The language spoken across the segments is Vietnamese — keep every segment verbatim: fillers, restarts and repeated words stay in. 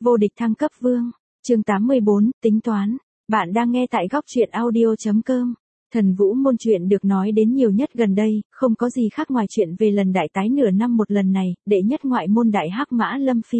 Vô địch thăng cấp vương. Chương tám mươi bốn, tính toán. Bạn đang nghe tại góc truyện audio chấm com. Thần Vũ môn chuyện được nói đến nhiều nhất gần đây, không có gì khác ngoài chuyện về lần đại tái nửa năm một lần này, đệ nhất ngoại môn đại hắc mã Lâm Phi.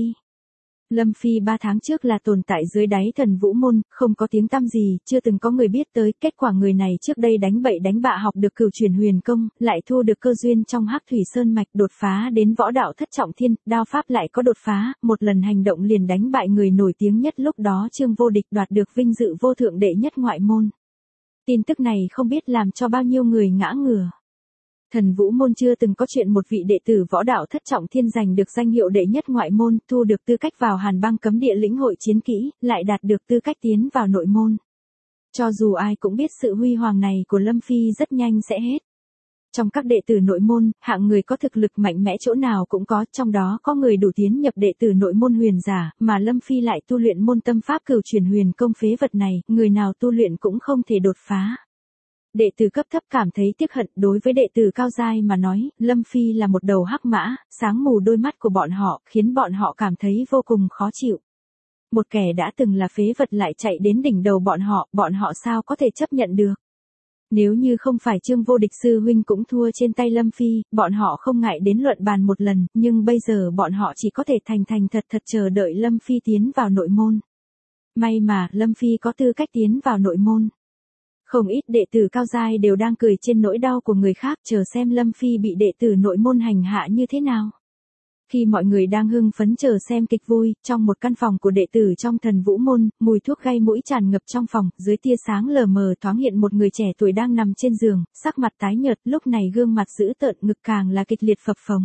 Lâm Phi ba tháng trước là tồn tại dưới đáy Thần Vũ môn, không có tiếng tăm gì, chưa từng có người biết tới, kết quả người này trước đây đánh bậy đánh bạ học được cửu truyền huyền công, lại thu được cơ duyên trong Hắc Thủy Sơn mạch đột phá đến võ đạo thất trọng thiên, đao pháp lại có đột phá, một lần hành động liền đánh bại người nổi tiếng nhất lúc đó Trương Vô Địch, đoạt được vinh dự vô thượng đệ nhất ngoại môn. Tin tức này không biết làm cho bao nhiêu người ngã ngửa. Thần Vũ môn chưa từng có chuyện một vị đệ tử võ đạo thất trọng thiên giành được danh hiệu đệ nhất ngoại môn, thu được tư cách vào Hàn Băng cấm địa lĩnh hội chiến kỹ, lại đạt được tư cách tiến vào nội môn. Cho dù ai cũng biết sự huy hoàng này của Lâm Phi rất nhanh sẽ hết. Trong các đệ tử nội môn, hạng người có thực lực mạnh mẽ chỗ nào cũng có, trong đó có người đủ tiến nhập đệ tử nội môn huyền giả, mà Lâm Phi lại tu luyện môn tâm pháp cửu truyền huyền công phế vật này, người nào tu luyện cũng không thể đột phá. Đệ tử cấp thấp cảm thấy tiếc hận, đối với đệ tử cao giai mà nói, Lâm Phi là một đầu hắc mã, sáng mù đôi mắt của bọn họ, khiến bọn họ cảm thấy vô cùng khó chịu. Một kẻ đã từng là phế vật lại chạy đến đỉnh đầu bọn họ, bọn họ sao có thể chấp nhận được. Nếu như không phải Trương Vô Địch sư huynh cũng thua trên tay Lâm Phi, bọn họ không ngại đến luận bàn một lần, nhưng bây giờ bọn họ chỉ có thể thành thành thật thật chờ đợi Lâm Phi tiến vào nội môn. May mà, Lâm Phi có tư cách tiến vào nội môn. Không ít đệ tử cao giai đều đang cười trên nỗi đau của người khác, chờ xem Lâm Phi bị đệ tử nội môn hành hạ như thế nào. Khi mọi người đang hưng phấn chờ xem kịch vui, trong một căn phòng của đệ tử trong Thần Vũ môn, mùi thuốc gây mũi tràn ngập trong phòng, dưới tia sáng lờ mờ thoáng hiện một người trẻ tuổi đang nằm trên giường, sắc mặt tái nhợt, lúc này gương mặt dữ tợn, ngực càng là kịch liệt phập phồng.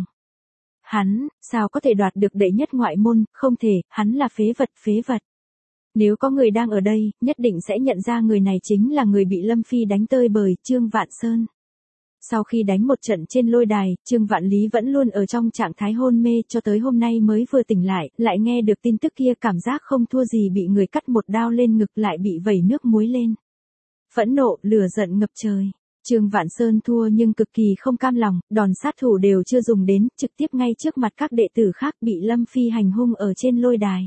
Hắn, sao có thể đoạt được đệ nhất ngoại môn, không thể, hắn là phế vật, phế vật. Nếu có người đang ở đây, nhất định sẽ nhận ra người này chính là người bị Lâm Phi đánh tơi bời, Trương Vạn Sơn. Sau khi đánh một trận trên lôi đài, Trương Vạn Lý vẫn luôn ở trong trạng thái hôn mê cho tới hôm nay mới vừa tỉnh lại, lại nghe được tin tức kia, cảm giác không thua gì bị người cắt một đao lên ngực, lại bị vẩy nước muối lên. Phẫn nộ, lửa giận ngập trời. Trương Vạn Sơn thua nhưng cực kỳ không cam lòng, đòn sát thủ đều chưa dùng đến, trực tiếp ngay trước mặt các đệ tử khác bị Lâm Phi hành hung ở trên lôi đài.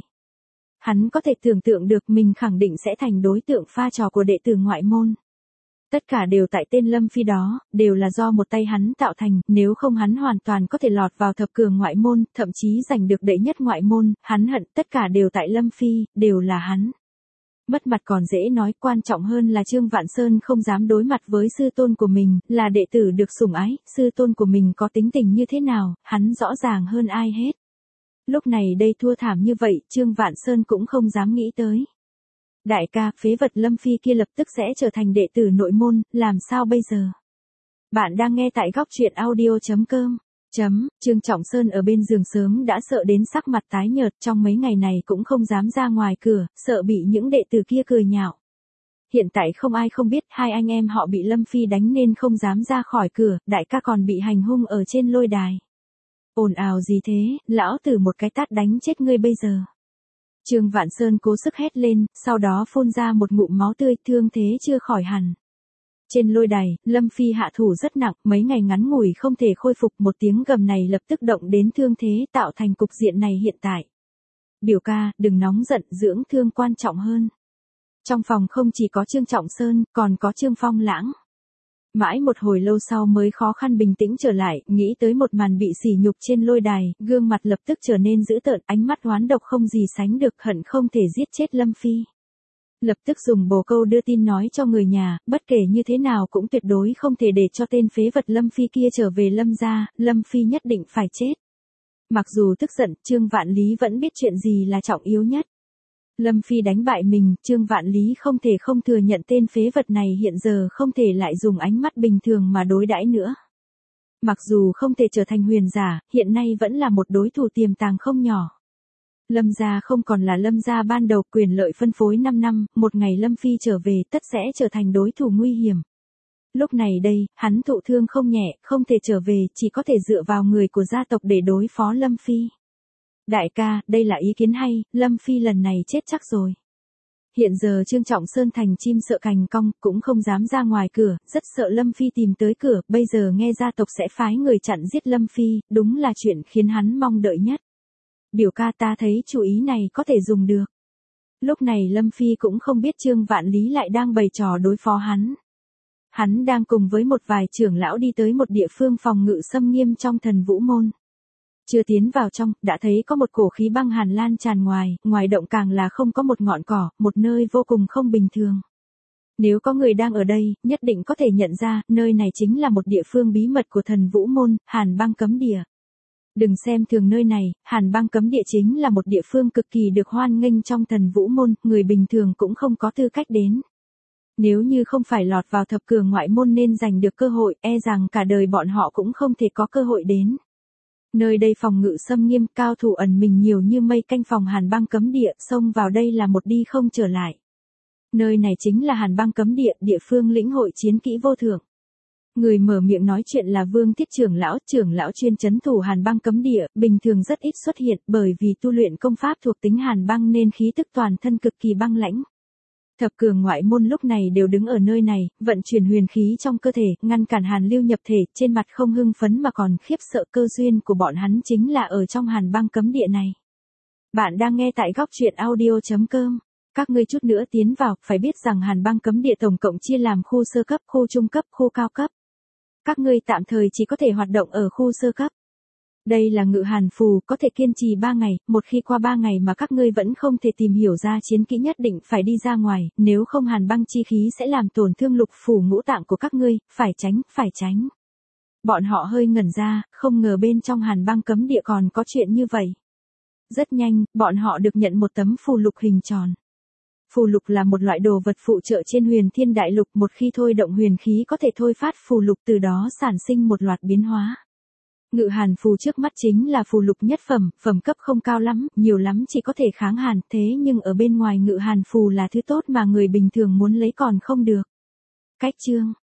Hắn có thể tưởng tượng được mình khẳng định sẽ thành đối tượng pha trò của đệ tử ngoại môn. Tất cả đều tại tên Lâm Phi đó, đều là do một tay hắn tạo thành, nếu không hắn hoàn toàn có thể lọt vào thập cường ngoại môn, thậm chí giành được đệ nhất ngoại môn, hắn hận, tất cả đều tại Lâm Phi, đều là hắn. Mất mặt còn dễ nói, quan trọng hơn là Trương Vạn Sơn không dám đối mặt với sư tôn của mình, là đệ tử được sủng ái, sư tôn của mình có tính tình như thế nào, hắn rõ ràng hơn ai hết. Lúc này đây thua thảm như vậy, Trương Vạn Sơn cũng không dám nghĩ tới. Đại ca, phế vật Lâm Phi kia lập tức sẽ trở thành đệ tử nội môn, làm sao bây giờ? Bạn đang nghe tại góc truyện audio chấm com. Chấm, Trương Trọng Sơn ở bên giường sớm đã sợ đến sắc mặt tái nhợt, trong mấy ngày này cũng không dám ra ngoài cửa, sợ bị những đệ tử kia cười nhạo. Hiện tại không ai không biết hai anh em họ bị Lâm Phi đánh nên không dám ra khỏi cửa, đại ca còn bị hành hung ở trên lôi đài. Ồn ào gì thế, lão tử một cái tát đánh chết ngươi bây giờ. Trương Vạn Sơn cố sức hét lên, sau đó phun ra một ngụm máu tươi, thương thế chưa khỏi hẳn. Trên lôi đài, Lâm Phi hạ thủ rất nặng, mấy ngày ngắn ngủi không thể khôi phục, một tiếng gầm này lập tức động đến thương thế, tạo thành cục diện này hiện tại. Biểu ca, đừng nóng giận, dưỡng thương quan trọng hơn. Trong phòng không chỉ có Trương Trọng Sơn, còn có Trương Phong Lãng. Mãi một hồi lâu sau mới khó khăn bình tĩnh trở lại, nghĩ tới một màn bị sỉ nhục trên lôi đài, gương mặt lập tức trở nên dữ tợn, ánh mắt oán độc không gì sánh được, hận không thể giết chết Lâm Phi. Lập tức dùng bồ câu đưa tin nói cho người nhà, bất kể như thế nào cũng tuyệt đối không thể để cho tên phế vật Lâm Phi kia trở về Lâm gia, Lâm Phi nhất định phải chết. Mặc dù tức giận, Trương Vạn Lý vẫn biết chuyện gì là trọng yếu nhất. Lâm Phi đánh bại mình, Trương Vạn Lý không thể không thừa nhận tên phế vật này hiện giờ không thể lại dùng ánh mắt bình thường mà đối đãi nữa. Mặc dù không thể trở thành huyền giả, hiện nay vẫn là một đối thủ tiềm tàng không nhỏ. Lâm gia không còn là Lâm gia ban đầu, quyền lợi phân phối năm năm, một ngày Lâm Phi trở về tất sẽ trở thành đối thủ nguy hiểm. Lúc này đây, hắn thụ thương không nhẹ, không thể trở về, chỉ có thể dựa vào người của gia tộc để đối phó Lâm Phi. Đại ca, đây là ý kiến hay, Lâm Phi lần này chết chắc rồi. Hiện giờ Trương Trọng Sơn thành chim sợ cành cong, cũng không dám ra ngoài cửa, rất sợ Lâm Phi tìm tới cửa, bây giờ nghe gia tộc sẽ phái người chặn giết Lâm Phi, đúng là chuyện khiến hắn mong đợi nhất. Biểu ca ta thấy chủ ý này có thể dùng được. Lúc này Lâm Phi cũng không biết Trương Vạn Lý lại đang bày trò đối phó hắn. Hắn đang cùng với một vài trưởng lão đi tới một địa phương phòng ngự xâm nghiêm trong Thần Vũ Môn. Chưa tiến vào trong, đã thấy có một cổ khí băng hàn lan tràn ngoài, ngoài động càng là không có một ngọn cỏ, một nơi vô cùng không bình thường. Nếu có người đang ở đây, nhất định có thể nhận ra, nơi này chính là một địa phương bí mật của Thần Vũ Môn, Hàn Băng Cấm Địa. Đừng xem thường nơi này, Hàn Băng Cấm Địa chính là một địa phương cực kỳ được hoan nghênh trong Thần Vũ Môn, người bình thường cũng không có tư cách đến. Nếu như không phải lọt vào thập cường ngoại môn nên giành được cơ hội, e rằng cả đời bọn họ cũng không thể có cơ hội đến. Nơi đây phòng ngự xâm nghiêm, cao thủ ẩn mình nhiều như mây, canh phòng Hàn Băng Cấm Địa, xông vào đây là một đi không trở lại. Nơi này chính là Hàn Băng Cấm Địa, địa phương lĩnh hội chiến kỹ vô thượng. Người mở miệng nói chuyện là Vương Thiết trưởng lão, trưởng lão chuyên trấn thủ Hàn Băng Cấm Địa, bình thường rất ít xuất hiện, bởi vì tu luyện công pháp thuộc tính Hàn Băng nên khí tức toàn thân cực kỳ băng lãnh. Thập cường ngoại môn lúc này đều đứng ở nơi này, vận chuyển huyền khí trong cơ thể, ngăn cản Hàn Lưu nhập thể, trên mặt không hưng phấn mà còn khiếp sợ. Cơ duyên của bọn hắn chính là ở trong Hàn Băng Cấm Địa này. Bạn đang nghe tại góc truyện audio chấm com. Các ngươi chút nữa tiến vào, phải biết rằng Hàn Băng Cấm Địa tổng cộng chia làm khu sơ cấp, khu trung cấp, khu cao cấp. Các ngươi tạm thời chỉ có thể hoạt động ở khu sơ cấp. Đây là ngự hàn phù, có thể kiên trì ba ngày, một khi qua ba ngày mà các ngươi vẫn không thể tìm hiểu ra chiến kỹ nhất định phải đi ra ngoài, nếu không hàn băng chi khí sẽ làm tổn thương lục phủ ngũ tạng của các ngươi, phải tránh, phải tránh. Bọn họ hơi ngẩn ra, không ngờ bên trong Hàn Băng Cấm Địa còn có chuyện như vậy. Rất nhanh, bọn họ được nhận một tấm phù lục hình tròn. Phù lục là một loại đồ vật phụ trợ trên Huyền Thiên Đại Lục, một khi thôi động huyền khí có thể thôi phát phù lục, từ đó sản sinh một loạt biến hóa. Ngự hàn phù trước mắt chính là phù lục nhất phẩm, phẩm cấp không cao lắm, nhiều lắm chỉ có thể kháng hàn, thế nhưng ở bên ngoài ngự hàn phù là thứ tốt mà người bình thường muốn lấy còn không được. Cách chương,